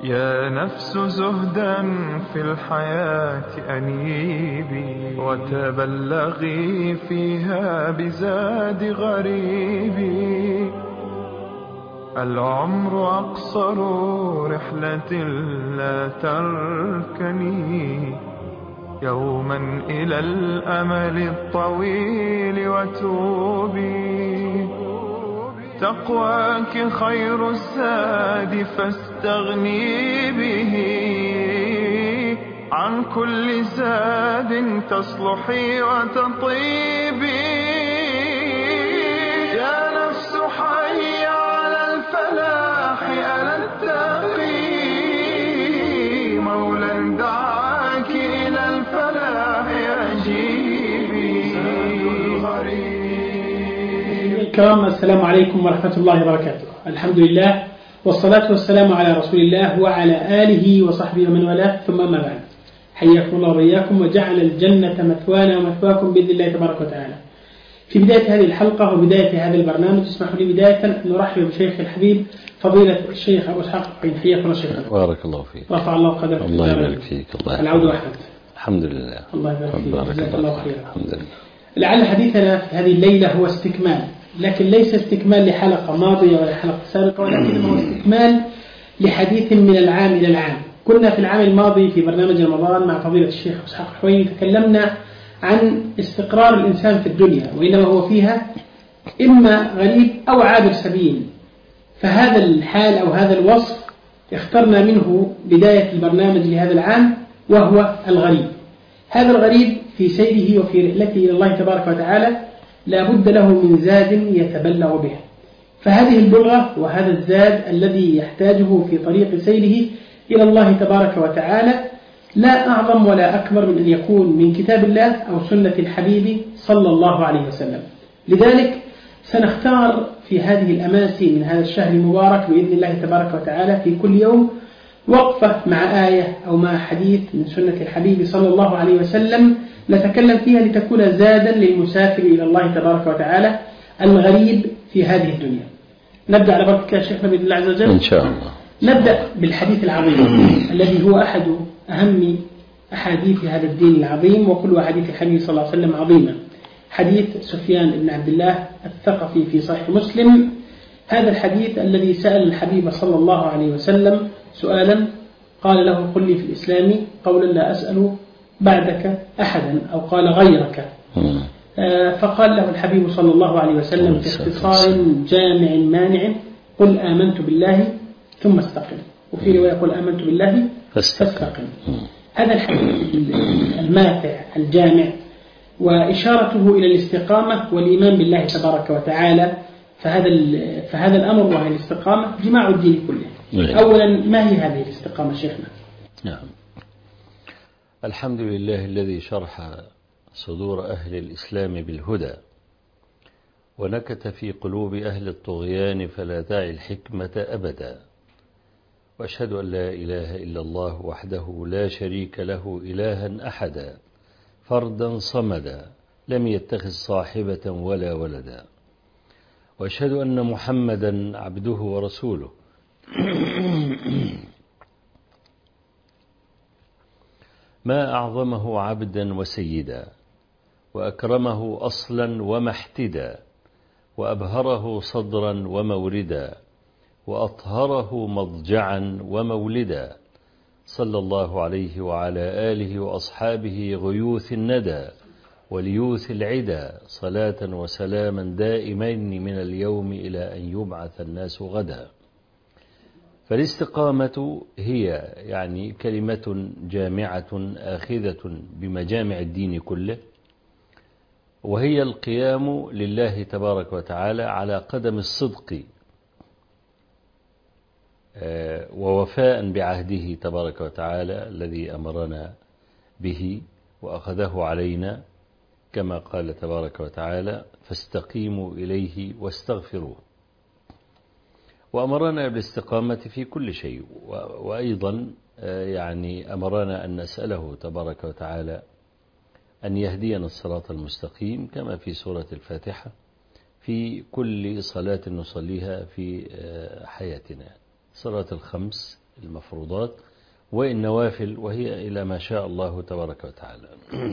يا نفس زهدا في الحياة أنيبي، وتبلغي فيها بزاد غريبي. العمر أقصر رحلة لا تركني يوما إلى الأمل الطويل وتوبي. تقواك خير الزاد فاستغني به، عن كل زاد تصلحي وتطيبي. يا نفس حي على الفلاح، ألا التقي مولا دعاك إلى الفلاح أجيبي. الكرام، السلام عليكم ورحمة الله وبركاته. الحمد لله والصلاة والسلام على رسول الله وعلى آله وصحبه ومن والاه، ثم ما بعد. حياكم الله وإياكم، وجعل الجنة مثوانا ومثواكم بإذن الله تبارك وتعالى. في بداية هذه الحلقة وبداية هذا البرنامج اسمحوا لي بداية أن نرحب بشيخ الحبيب فضيلة الشيخ أبو إسحاق. حياكم الله شيخنا. بارك الله فيك. رفع الله قدرك. الله يبارك فيك. الله العود وأحمد. الحمد لله. الله يبارك فيك. جزاك الله خيرا. الحمد لله. لعل حديثنا في هذه الليلة هو استكمال، لكن ليس استكمال لحلقة ماضية ولا حلقة سابقة، ولكنه هو استكمال لحديث من العام إلى العام. كنا في العام الماضي في برنامج رمضان مع فضيلة الشيخ إسحاق الحويني تكلمنا عن استقرار الإنسان في الدنيا، وإنما هو فيها إما غريب أو عابر سبيل. فهذا الحال أو هذا الوصف اخترنا منه بداية البرنامج لهذا العام، وهو الغريب. هذا الغريب في سيره وفي رحلته إلى الله تبارك وتعالى لا بد له من زاد يتبلغ به. فهذه البلغة وهذا الزاد الذي يحتاجه في طريق سيره إلى الله تبارك وتعالى لا أعظم ولا أكبر من أن يكون من كتاب الله أو سنة الحبيب صلى الله عليه وسلم. لذلك سنختار في هذه الأماسي من هذا الشهر المبارك بإذن الله تبارك وتعالى في كل يوم وقفة مع آية أو مع حديث من سنة الحبيب صلى الله عليه وسلم نتكلم فيها لتكون زادا للمسافر إلى الله تبارك وتعالى الغريب في هذه الدنيا. نبدأ على بركة شيخنا بإذن الله عز وجل إن شاء الله. نبدأ بالحديث العظيم الذي هو أحد أهم أحاديث هذا الدين العظيم، وكل أحاديث الحبيب صلى الله عليه وسلم عظيمة. حديث سفيان بن عبد الله الثقفي في صحيح مسلم. هذا الحديث الذي سأل الحبيب صلى الله عليه وسلم سؤالا قال له: قل لي في الإسلام قولا لا أسأل بعدك أحدا، أو قال غيرك. فقال له الحبيب صلى الله عليه وسلم في اختصار جامع مانع: قل آمنت بالله ثم استقم. وفي رواية: قل آمنت بالله فاستقم. هذا الحديث الماتع الجامع وإشارته إلى الاستقامة والإيمان بالله تبارك وتعالى. فهذا الأمر وهي الاستقامة جماع الدين كله. أولا، ما هي هذه الاستقامة شيخنا؟ نعم. الحمد لله الذي شرح صدور أهل الإسلام بالهدى، ونكت في قلوب أهل الطغيان فلا داعي الحكمة أبدا. وأشهد أن لا إله إلا الله وحده لا شريك له إلها أحدا، فردا صمدا، لم يتخذ صاحبة ولا ولدا. وأشهد أن محمدا عبده ورسوله ما أعظمه عبدا وسيدا، وأكرمه أصلا ومحتدا، وأبهره صدرا وموردا، وأطهره مضجعا ومولدا. صلى الله عليه وعلى آله وأصحابه غيوث الندى وليوث العدا، صلاة وسلاما دائمين من اليوم إلى أن يبعث الناس غدا. فالاستقامة هي يعني كلمة جامعة آخذة بمجامع الدين كله، وهي القيام لله تبارك وتعالى على قدم الصدق ووفاء بعهده تبارك وتعالى الذي أمرنا به وأخذه علينا، كما قال تبارك وتعالى: فاستقيموا إليه واستغفروه. وأمرنا بالاستقامة في كل شيء، وأيضا يعني أمرنا أن نسأله تبارك وتعالى أن يهدينا الصراط المستقيم، كما في سورة الفاتحة في كل صلاة نصليها في حياتنا: صلاة الخمس المفروضات والنوافل، وهي إلى ما شاء الله تبارك وتعالى.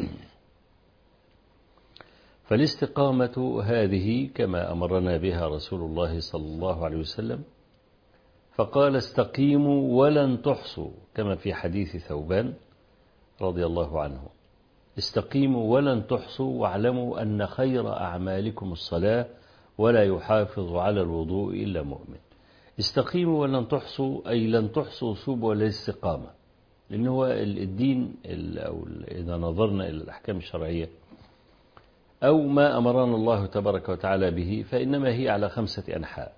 فالاستقامة هذه كما أمرنا بها رسول الله صلى الله عليه وسلم، فقال استقيموا ولن تحصوا، كما في حديث ثوبان رضي الله عنه: استقيموا ولن تحصوا واعلموا أن خير أعمالكم الصلاة ولا يحافظ على الوضوء إلا مؤمن. استقيموا ولن تحصوا أي لن تحصوا سبل الاستقامة، لأن هو الدين أو إذا نظرنا إلى الأحكام الشرعية أو ما أمرنا الله تبارك وتعالى به فإنما هي على 5 أنحاء،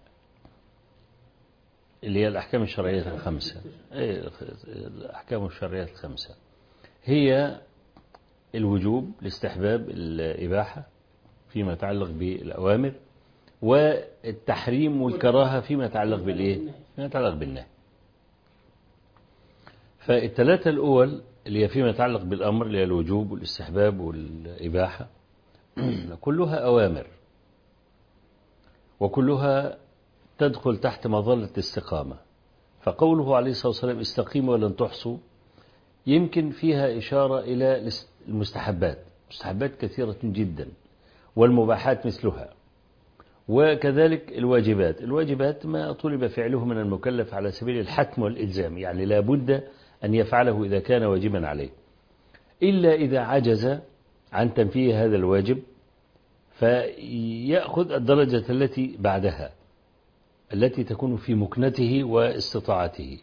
اللي هي الأحكام الشرعية 5. الأحكام الشرعية 5 هي الوجوب، الاستحباب، الإباحة فيما يتعلق بالأوامر، والتحريم والكراهة فيما يتعلق بالإيه؟ فيما يتعلق بالنهي. فالثلاثة الأول اللي هي فيما يتعلق بالأمر، اللي هي الوجوب والاستحباب والإباحة، كلها أوامر وكلها تدخل تحت مظلة الاستقامة. فقوله عليه الصلاة والسلام استقيموا ولن تحصوا يمكن فيها إشارة إلى المستحبات، مستحبات كثيرة جدا، والمباحات مثلها، وكذلك الواجبات ما طلب فعله من المكلف على سبيل الحتم والإلزام، يعني لا بد أن يفعله إذا كان واجبا عليه، إلا إذا عجز عن تنفيذ هذا الواجب فيأخذ الدرجة التي بعدها التي تكون في مكنته واستطاعته،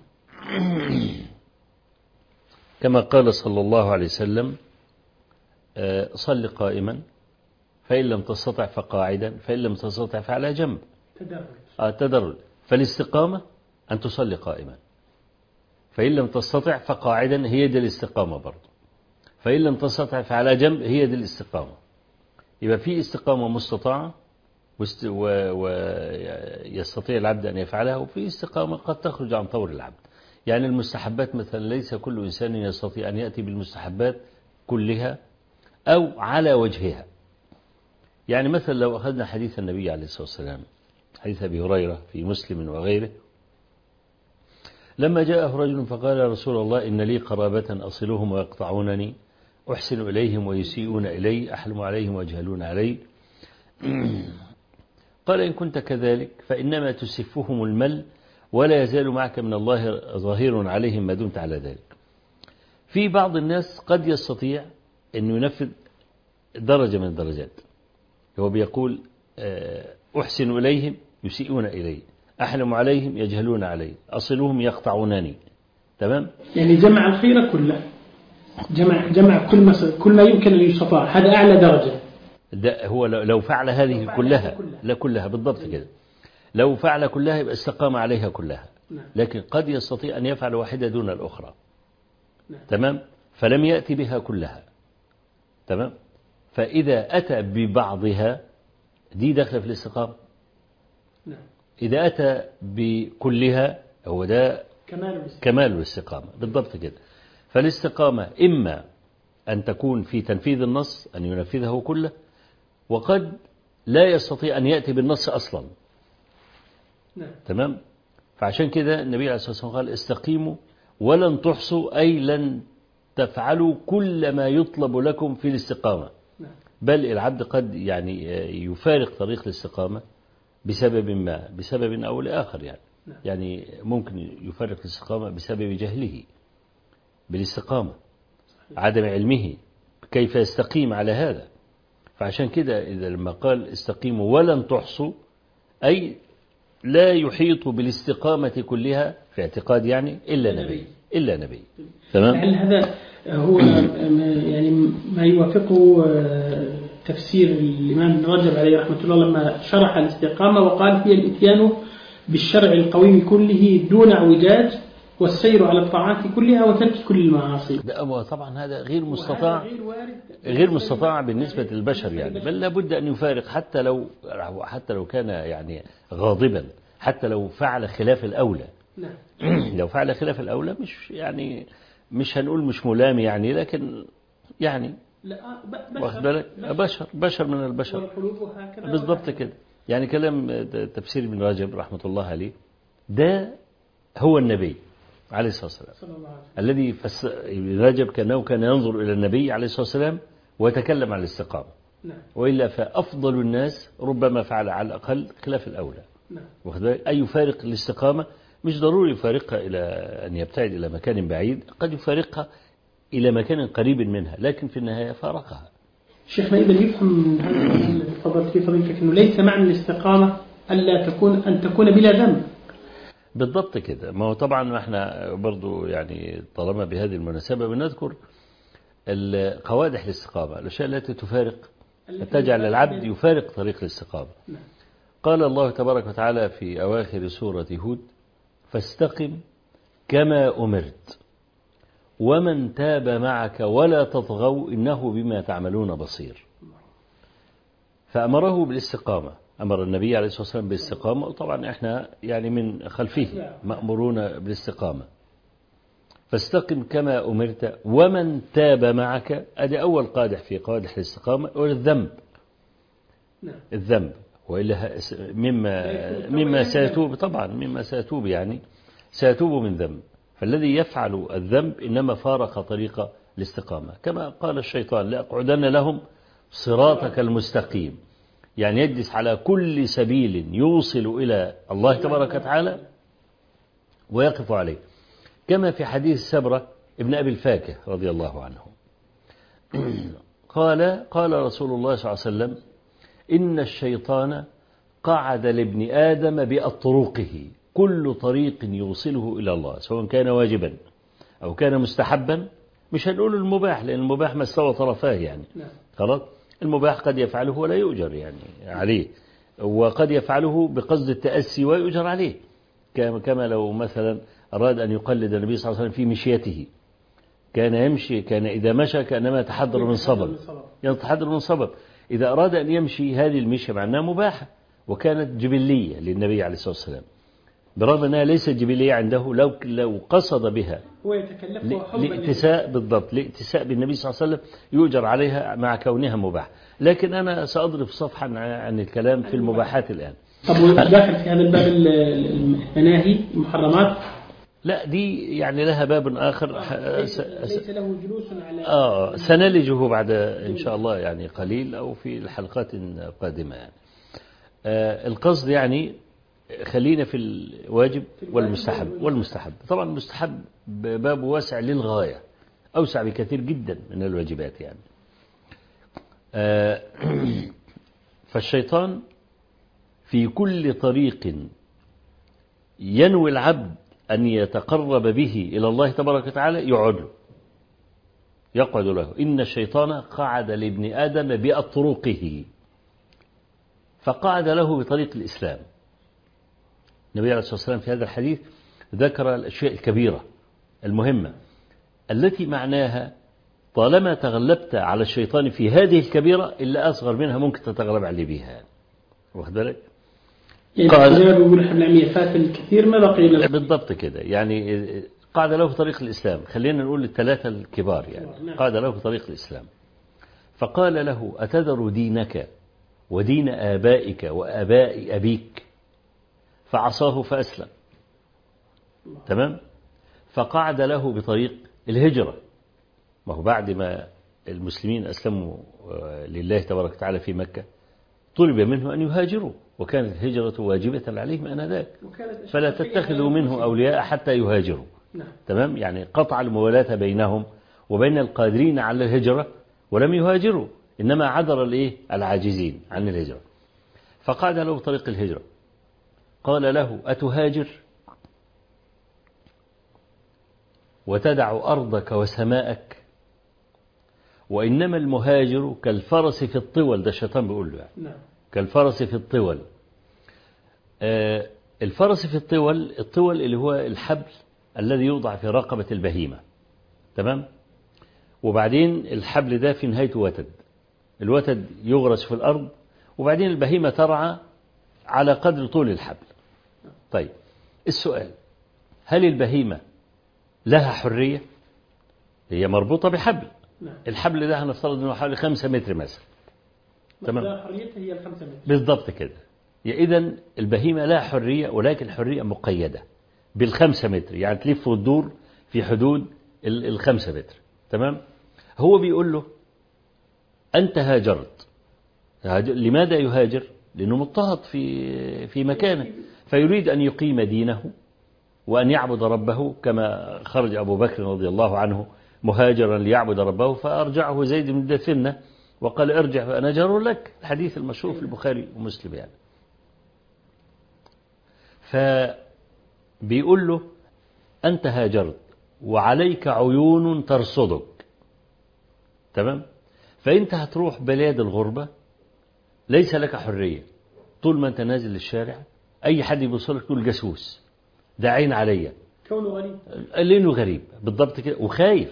كما قال صلى الله عليه وسلم: صل قائما فإن لم تستطع فقاعدا فإن لم تستطع فعلى جنب. تدرج. فالاستقامة أن تصلي قائما، فإن لم تستطع فقاعدا، هي دي الاستقامة برضو، فإن لم تستطع فعلى جنب، هي دي الاستقامة. يبقى في استقامة مستطاعة ويستطيع العبد أن يفعلها، وفي استقامة قد تخرج عن طور العبد. يعني المستحبات مثلا ليس كل إنسان يستطيع أن يأتي بالمستحبات كلها أو على وجهها. يعني مثلا لو أخذنا حديث النبي عليه الصلاة والسلام، حديث أبي هريرة في مسلم وغيره، لما جاءه رجل فقال: يا رسول الله إن لي قرابة أصلهم ويقطعونني، أحسن إليهم ويسيئون إلي، أحلم عليهم ويجهلون علي. قال: إن كنت كذلك فإنما تسفهم المل ولا يزال معك من الله ظهير عليهم ما دمت على ذلك. في بعض الناس قد يستطيع أن ينفذ درجة من الدرجات، هو بيقول: أحسن إليهم يسيئون إلي، أحلم عليهم يجهلون علي، أصلهم يقطعونني. تمام؟ يعني جمع الخير كله، جمع كل ما يمكن أن يستطاع، هذا أعلى درجة. ده هو لو فعل هذه كلها، لا كلها بالضبط كده، لو فعل كلها يبقى استقام عليها كلها، لكن قد يستطيع أن يفعل واحدة دون الأخرى. تمام؟ فلم يأتي بها كلها. تمام؟ فإذا أتى ببعضها دي داخل في الاستقامة. إذا أتى بكلها هو ده كمال الاستقامة بالضبط كده. فالاستقامة إما أن تكون في تنفيذ النص، أن ينفذه كله، وقد لا يستطيع أن يأتي بالنص أصلا. تمام؟ فعشان كده النبي عليه الصلاة والسلام قال: استقيموا ولن تحصوا، أي لن تفعلوا كل ما يطلب لكم في الاستقامة، بل العبد قد يعني يفارق طريق الاستقامة بسبب أو لآخر، يعني ممكن يفارق الاستقامة بسبب جهله بالاستقامة، عدم علمه كيف يستقيم على هذا. فعشان كده إذا لما قال استقيموا ولن تحصوا، أي لا يحيط بالاستقامة كلها في اعتقاد يعني إلا نبي. تمام؟ لعل هذا هو يعني ما يوافقه تفسير الإمام ابن رجب عليه رحمة الله لما شرح الاستقامة وقال: هي الإتيان بالشرع القويم كله دون اعوجاج، والسير على الطاعات كلها وترك كل المعاصي. طبعا هذا غير مستطاع بالنسبة للبشر، يعني بل لابد أن يفارق، حتى لو كان يعني غاضبا، حتى لو فعل خلاف الأولى. لو فعل خلاف الأولى مش هنقول مش ملام يعني، لكن يعني واخد بالك بشر من البشر بالضبط كده. يعني كلام تفسير ابن رجب رحمة الله عليه ده هو النبي عليه الصلاة والسلام، صلى الله عليه وسلم. الذي ابن رجب كأنه كان ينظر إلى النبي عليه الصلاة والسلام ويتكلم عن الاستقامة. نعم. وإلا فأفضل الناس ربما فعل على الأقل خلاف الأولى. نعم. أي يفارق الاستقامة مش ضروري يفارقها إلى أن يبتعد إلى مكان بعيد، قد يفارقها إلى مكان قريب منها، لكن في النهاية فارقها. شيخنا إذا يفهم من هذا تفضلت فيه فضيلتك أنه ليس معنى الاستقامة أن تكون بلا ذنب. بالضبط كده. ما هو طبعا احنا برضو يعني طالما بهذه المناسبة بنذكر قوادح الاستقامة، الأشياء التي تجعل العبد يفارق طريق الاستقامة. قال الله تبارك وتعالى في أواخر سورة هود: فاستقم كما أمرت ومن تاب معك ولا تطغوا إنه بما تعملون بصير. فأمره بالاستقامة، أمر النبي عليه الصلاة والسلام بالاستقامة، وطبعا احنا يعني من خلفه مأمورون بالاستقامة. فاستقم كما أمرت ومن تاب معك، أدي أول قادح في قوادح الاستقامة، والذنب. الذنب، وإلا مما سيتوب، طبعا مما سيتوب، يعني سيتوب من ذنب. فالذي يفعل الذنب إنما فارق طريق الاستقامة، كما قال الشيطان: لأقعدن لهم صراطك المستقيم، يعني يجلس على كل سبيل يوصل إلى الله تبارك وتعالى ويقف عليه، كما في حديث سبرة ابن أبي الفاكه رضي الله عنه قال رسول الله صلى الله عليه وسلم: إن الشيطان قعد لابن آدم بأطرقه، كل طريق يوصله إلى الله سواء كان واجبا أو كان مستحبا، مش هنقول المباح لأن المباح ما استوى طرفاه يعني، خلاص. المباح قد يفعله ولا يؤجر يعني عليه، وقد يفعله بقصد التأسي ويؤجر عليه، كما لو مثلا أراد أن يقلد النبي صلى الله عليه وسلم في مشيته، كان يمشي، كان إذا مشى كأنما يتحضر من صبب، يتحضر من صبب. إذا أراد أن يمشي هذه المشية معناها مباحة، وكانت جبلية للنبي عليه الصلاة والسلام، برغم أنها ليست جبلية عنده، لو قصد بها لإتساء، بالضبط، لإتساء بالنبي صلى الله عليه وسلم يؤجر عليها مع كونها مباح. لكن أنا سأضرب صفحا عن الكلام في المباحات الآن. طب داخل في هذا الباب المناهي المحرمات؟ لا، دي يعني لها باب آخر، ليس له جلوس على سنلجه بعد إن شاء الله يعني قليل، أو في الحلقات القادمة يعني. القصد يعني خلينا في الواجب والمستحب. طبعا المستحب باب واسع للغاية، أوسع بكثير جدا من الواجبات يعني. فالشيطان في كل طريق ينوي العبد أن يتقرب به إلى الله تبارك وتعالى يقعد له. إن الشيطان قعد لابن آدم بأطرقه، فقعد له بطريق الإسلام. النبي عليه الصلاة والسلام في هذا الحديث ذكر الأشياء الكبيرة المهمة التي معناها طالما تغلبت على الشيطان في هذه الكبيرة إلا أصغر منها ممكن تتغلب عليه بها، واخد بالك؟ قال بيقول احنا فات الكثير ما بقي بالضبط كده، يعني قعد له في طريق الإسلام. خلينا نقول الثلاثة الكبار يعني، قعد له في طريق الإسلام، فقال له: أتذر دينك ودين آبائك وآباء أبيك؟ فعصاه فأسلم. تمام. فقعد له بطريق الهجرة، ما هو بعد ما المسلمين أسلموا لله تبارك وتعالى في مكة طلب منه أن يهاجروا، وكانت الهجرة واجبة عليهم آنذاك، فلا تتخذوا منه أولياء حتى يهاجروا. تمام، يعني قطع الموالاة بينهم وبين القادرين على الهجرة ولم يهاجروا، إنما عذر العاجزين عن الهجرة. فقعد له بطريق الهجرة، قال له: أتهاجر وتدع أرضك وسماءك؟ وإنما المهاجر كالفرس في الطول، ده الشيطان بيقول له يعني. كالفرس في الطول. الفرس في الطول اللي هو الحبل الذي يوضع في رقبة البهيمة، تمام. وبعدين الحبل ده في نهايته وتد، الوتد يغرس في الأرض، وبعدين البهيمة ترعى على قدر طول الحبل. طيب السؤال: هل البهيمة لها حرية؟ هي مربوطة بحبل، الحبل ده هنفترض انه حوالي 5 متر مثلا، تمام. حريتها هي 5 متر بالضبط كده. إذن البهيمة لها حرية، ولكن حرية مقيدة بالخمسة متر، يعني تلف وتدور في حدود الخمسة متر. تمام. هو بيقول له أنت هاجرت. لماذا يهاجر؟ لأنه مضطهد في مكانه، فيريد أن يقيم دينه وأن يعبد ربه، كما خرج أبو بكر رضي الله عنه مهاجرا ليعبد ربه، فأرجعه زيد بن دثنة وقال ارجع فأنا جار لك، الحديث المشهور في البخاري ومسلم يعني. فبيقول له أنت هاجرت وعليك عيون ترصدك. تمام. فأنت هتروح بلاد الغربة ليس لك حرية، طول ما أنت نازل للشارع أي حد يبصلك تقول جاسوس، ده عين عليا، كونه غريب، لأنه غريب بالضبط كده،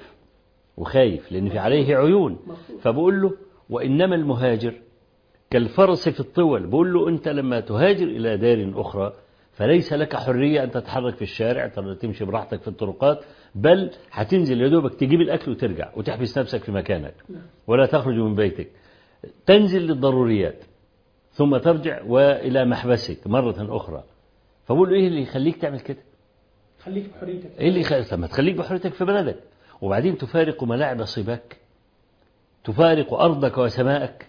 وخايف لأن في عليه عيون. فبقول له وإنما المهاجر كالفرس في الطول. بقول له أنت لما تهاجر إلى دار أخرى فليس لك حرية أن تتحرك في الشارع، تمشي براحتك في الطرقات، بل هتنزل يا دوبك تجيب الأكل وترجع وتحبس نفسك في مكانك ولا تخرج من بيتك، تنزل للضروريات ثم ترجع وإلى محبسك مرة أخرى. فبقول له إيه اللي يخليك تعمل كده؟ خليك بحريتك. إيه اللي يخليك؟ ما تخليك بحريتك في بلدك، وبعدين تفارق ملاعب صباك، تفارق أرضك وسماءك.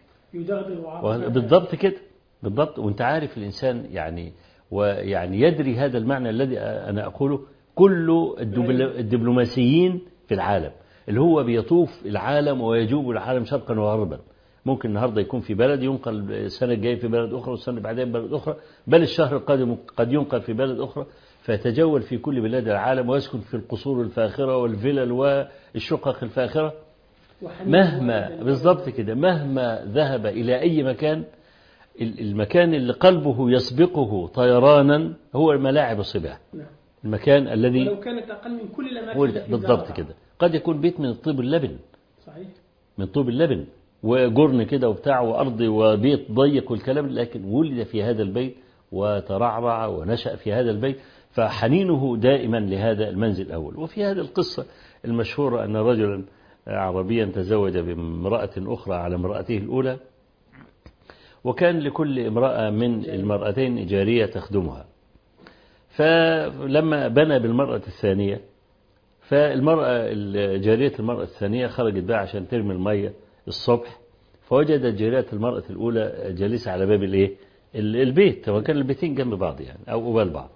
بالضبط كده، بالضبط. وانت عارف الإنسان يعني ويعني يدري هذا المعنى الذي أنا أقوله. كل الدبلوماسيين في العالم اللي هو بيطوف العالم ويجوب العالم شرقا وغربا، ممكن النهاردة يكون في بلد، ينقل السنة الجاية في بلد أخرى، والسنة اللي بعدين بلد أخرى، بل الشهر القادم قد ينقل في بلد أخرى، فيتجول في كل بلاد العالم ويسكن في القصور الفاخرة والفلل والشقق الفاخرة. مهما بالضبط كده، مهما ذهب إلى أي مكان، المكان اللي قلبه يسبقه طيرانا هو الملاعب الصباح. المكان الذي ولو كانت أقل من كل الأماكن بالضبط كده، قد يكون بيت من الطوب اللبن، صحيح، من طوب اللبن وجرن كده وبتاع وأرض وبيت ضيق والكلام، لكن ولد في هذا البيت وترعرع ونشأ في هذا البيت، فحنينه دائما لهذا المنزل الأول. وفي هذه القصة المشهورة أن رجلا عربيا تزوج بامرأة أخرى على امرأته الأولى، وكان لكل امرأة من المرأتين جارية تخدمها. فلما بنى بالمرأة الثانية، فالمرأة جارية المرأة الثانية خرجت بقى عشان ترمي المية الصبح، فوجدت جارية المرأة الأولى جالسة على باب البيت، وكان البيتين جنب بعض يعني أو قبال بعض.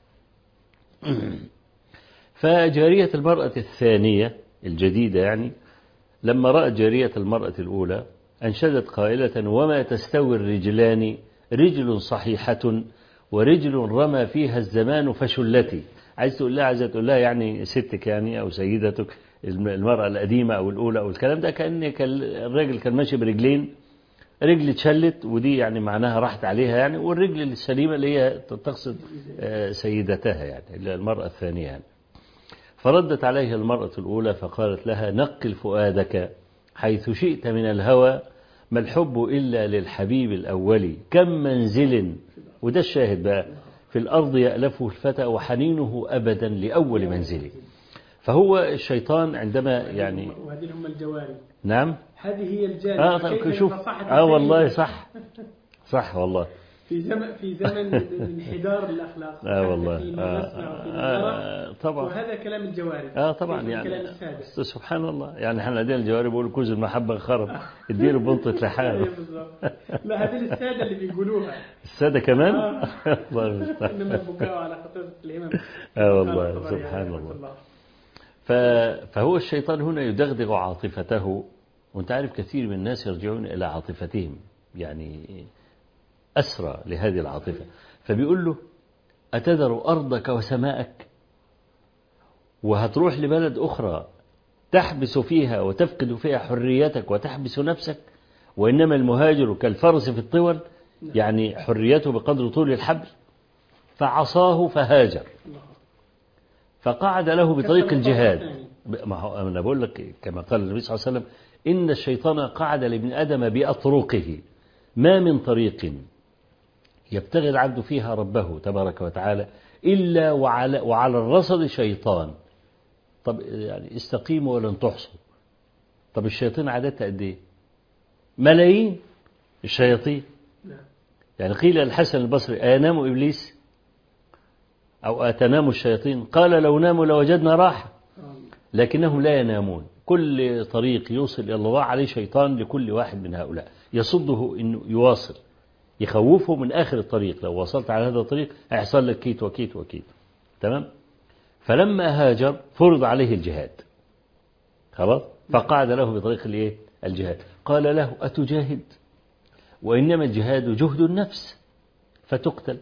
فجارية المرأة الثانية الجديدة يعني لما رأت جارية المرأة الأولى أنشدت قائلة وما تستوي الرجلان، رجل صحيحة ورجل رمى فيها الزمان فشلتي. عايز تقول لها يعني ستك يعني أو سيدتك المرأة القديمة أو الأولى أو الكلام ده، كأن الراجل كان ماشي برجلين، رجل اتشلت ودي يعني معناها راحت عليها يعني، والرجل السليمة اللي هي تقصد سيدتها يعني المرأة الثانية يعني. فردت عليها المرأة الأولى فقالت لها نقل فؤادك حيث شئت من الهوى، ما الحب إلا للحبيب الأول، كم منزل، وده الشاهد بقى، في الأرض يألفه الفتى وحنينه أبدا لأول منزله. فهو الشيطان عندما يعني وهذه هم الجواري. نعم هذه هي الجاري. طيب شوف والله صح والله في زمن انحدار الأخلاق والله طبعا، وهذا كلام الجواري طبعا يعني كلام السادة. سبحان الله يعني احنا لدينا الجواري بيقولوا كوز المحبة خرب اديله بنطة لحاله. لا هذه السادة اللي بيقولوها السادة كمان. الله المستعان. انما البكاء على خطيرة الهمم. والله سبحان الله. فهو الشيطان هنا يدغدغ عاطفته، وانت عارف كثير من الناس يرجعون إلى عاطفتهم يعني أسرى لهذه العاطفة. فبيقول له أتذر أرضك وسماءك وهتروح لبلد أخرى تحبس فيها وتفقد فيها حريتك وتحبس نفسك، وإنما المهاجر كالفرس في الطول، يعني حريته بقدر طول الحبل. فعصاه فهاجر فقعد له بطريق الجهاد. ما هو أنا بقول لك كما قال النبي صلى الله عليه وسلم إن الشيطان قعد لابن آدم بأطرقه، ما من طريق يبتغي العبد فيها ربه تبارك وتعالى إلا وعلى الرصد شيطان. طب يعني استقيموا ولن تحصوا. طب الشياطين عددها قد ايه؟ ملايين الشياطين. يعني قيل الحسن البصري أينام إبليس؟ أو أتنام الشياطين؟ قال لو ناموا لوجدنا راحة، لكنهم لا ينامون. كل طريق يوصل إلى الله عليه شيطان لكل واحد من هؤلاء يصده إنه يواصل، يخوفه من آخر الطريق. لو وصلت على هذا الطريق هيحصل لك كيت وكيت وكيت. تمام. فلما هاجر فرض عليه الجهاد، خلاص، فقعد له بطريق الايه؟ الجهاد. قال له أتجاهد؟ وإنما الجهاد جهد النفس، فتقتل،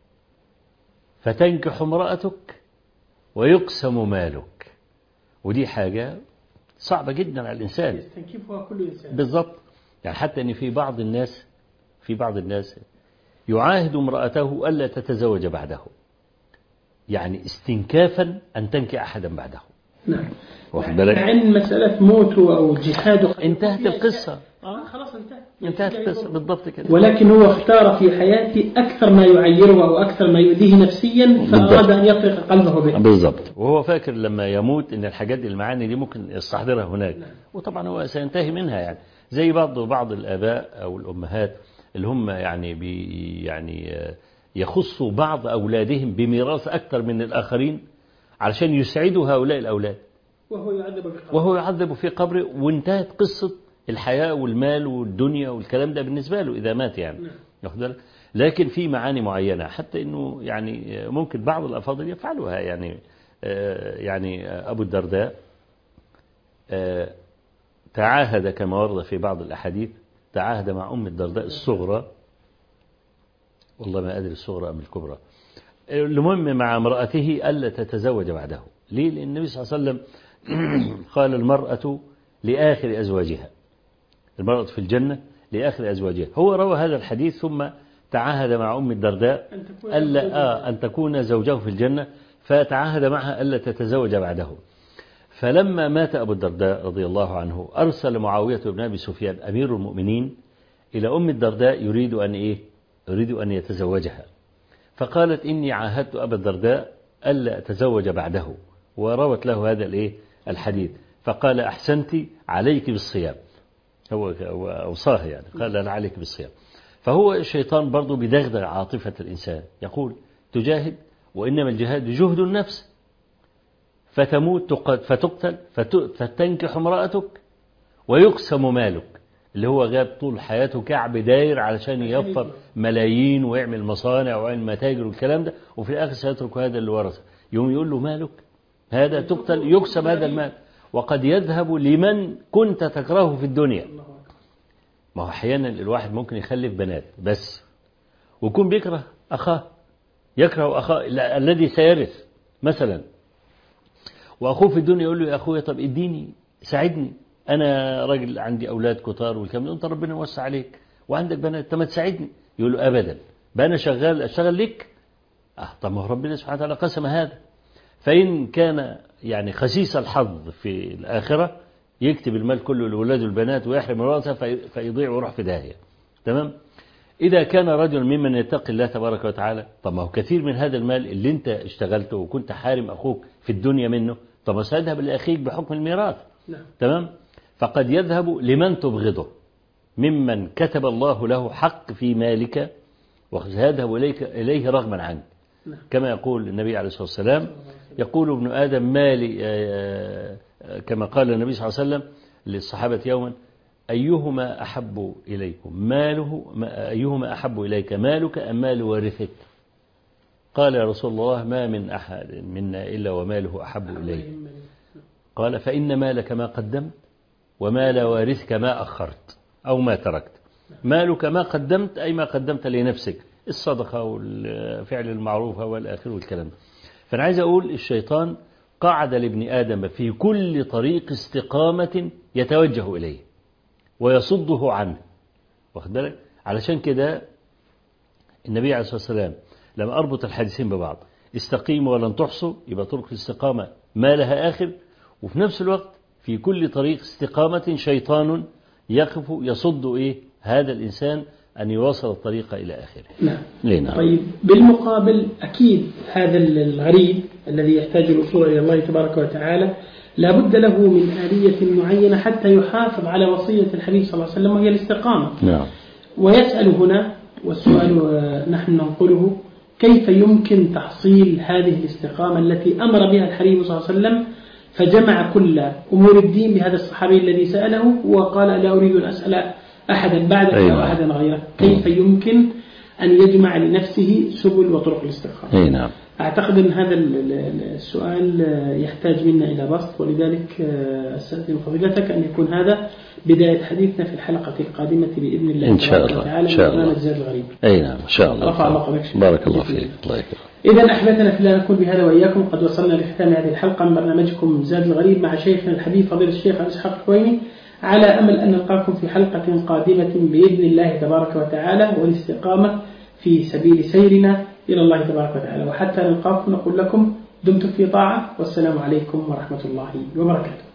فتنكح امرأتك، ويقسم مالك. ودي حاجة صعبة جدا على الإنسان، يستنكفها كل إنسان. بالضبط. يعني حتى أن في بعض الناس يعاهد امرأته ألا تتزوج بعده، يعني استنكافا أن تنكح أحدا بعده. نعم. واخد بالك؟ مع أن مسألة موته أو جهاده انتهت القصة. خلاص انتهت القصة بالضبط كده. ولكن هو اختار في حياته أكثر ما يعيره أو أكثر ما يؤذيه نفسيا، فأراد أن يطلق قلبه به. بالضبط. وهو فاكر لما يموت إن الحاجات دي، المعاني دي ممكن يستحضرها هناك. وطبعا هو سينتهي منها، يعني زي بعض الآباء أو الأمهات اللي هم يعني يخصوا بعض أولادهم بميراث أكثر من الآخرين علشان يسعدوا هؤلاء الأولاد، وهو يعذب في قبره، وانتهت قصة الحياة والمال والدنيا والكلام ده بالنسبة له إذا مات يعني. لكن في معاني معينة حتى إنه يعني ممكن بعض الأفاضل يفعلها. يعني أبو الدرداء تعاهد كما ورد في بعض الأحاديث، تعاهد مع أم الدرداء الصغرى، والله ما أدري الصغرى أم الكبرى، المهم مع امرأته ألا تتزوج بعده. ليه؟ لأن النبي صلى الله عليه وسلم قال المرأة لآخر أزواجها، المرأة في الجنة لآخر أزواجها. هو روى هذا الحديث ثم تعاهد مع أم الدرداء أن تكون زوجه في الجنة، فتعاهد معها ألا تتزوج بعده. فلما مات أبو الدرداء رضي الله عنه أرسل معاوية بن أبي سفيان أمير المؤمنين إلى أم الدرداء يريد أن يتزوجها، فقالت إني عاهدت أبا الدرداء ألا أتزوج بعده، وروت له هذا الحديث. فقال أحسنت، عليك بالصيام. هو أوصاه يعني، قال أنا عليك بالصيام. فهو الشيطان برضو بدغدغ عاطفة الإنسان، يقول تجاهد، وإنما الجهاد جهد النفس، فتموت فتقتل، فتنكح امرأتك، ويقسم مالك، اللي هو غاب طول حياته كعب داير علشان يوفر ملايين ويعمل مصانع ويعمل متاجر والكلام ده، وفي الآخر سيترك هذا اللي ورثه. يوم يقول له مالك هذا تقتل، يقسم هذا المال، وقد يذهب لمن كنت تكرهه في الدنيا. ما هو أحيانا الواحد ممكن يخلف بنات بس، ويكون بيكره أخاه، يكره أخاه الذي سيرث مثلا، وأخوه في الدنيا يقول له يا أخويا طب اديني ساعدني، أنا راجل عندي أولاد كتار والكلام ده، أنت ربنا يوسع عليك وعندك بنات، طب ما تساعدني. يقول له أبدا، بقى أنا أشتغل لك. طب ما هو ربنا سبحانه وتعالى قسم هذا. فإن كان يعني خسيس الحظ في الآخرة يكتب المال كله لأولاده والبنات ويحرم رأسه فيضيع ويروح في داهية. تمام. إذا كان رجل ممن يتقي الله تبارك وتعالى، طب ما هو كثير من هذا المال اللي أنت اشتغلته وكنت حارم أخوك في الدنيا منه، طب سيذهب لأخيك بحكم الميراث. تمام. فقد يذهب لمن تبغضه ممن كتب الله له حق في مالك، ويذهب إليه رغما عنك. كما يقول النبي عليه الصلاة والسلام، يقول ابن آدم مالي، كما قال النبي صلى الله عليه وسلم للصحابة يوما، أيهما أحب إليكم أيهما أحب إليك مالك أم مال وارثك؟ قال يا رسول الله ما من أحد منا إلا وماله أحب إليه. قال فإن مالك ما قدمت، ومال وارثك ما أخرت أو ما تركت. مالك ما قدمت أي ما قدمت لنفسك، الصدقة والفعل المعروف والآخر والكلام. فأنا عايز أقول الشيطان قعد لابن آدم في كل طريق استقامة يتوجه إليه ويصده عنه، واخد بالك؟ علشان كده النبي عليه الصلاة والسلام لما أربط الحديثين ببعض، استقيموا ولن تحصوا، يبقى طرق الاستقامة ما لها آخر، وفي نفس الوقت في كل طريق استقامة شيطان يقف يصد هذا الإنسان أن يواصل الطريق إلى آخره. نعم. طيب بالمقابل أكيد هذا الغريب الذي يحتاج الوصول إلى الله تبارك وتعالى لابد له من آلية معينة حتى يحافظ على وصية الحبيب صلى الله عليه وسلم، وهي الاستقامة. نعم. ويسأل هنا، والسؤال نحن ننقله، كيف يمكن تحصيل هذه الاستقامة التي أمر بها الحبيب صلى الله عليه وسلم، فجمع كل أمور الدين بهذا الصحابي الذي سأله وقال لا أريد أن أسأل أحدا بعدك أو أحدا غيرك. كيف يمكن أن يجمع لنفسه سبل وطرق الاستقامة؟ نعم. أعتقد أن هذا السؤال يحتاج منا إلى بسط، ولذلك أستأذن فضيلتك أن يكون هذا بداية حديثنا في الحلقة القادمة بإذن الله إن شاء الله تعالى إن شاء الله. زاد الغريب. نعم إن شاء الله. رفع الله قدرك. بارك الله فيك. الله يكرمك. إذا أحبتنا في الله، نكون بهذا وإياكم قد وصلنا لختام هذه الحلقة من برنامجكم زاد الغريب مع شيخنا الحبيب فضيلة الشيخ أبي إسحاق الحويني، على أمل أن نلقاكم في حلقة قادمة بإذن الله تبارك وتعالى، والاستقامة في سبيل سيرنا إلى الله تبارك وتعالى. وحتى نلقاكم نقول لكم دمتم في طاعة، والسلام عليكم ورحمة الله وبركاته.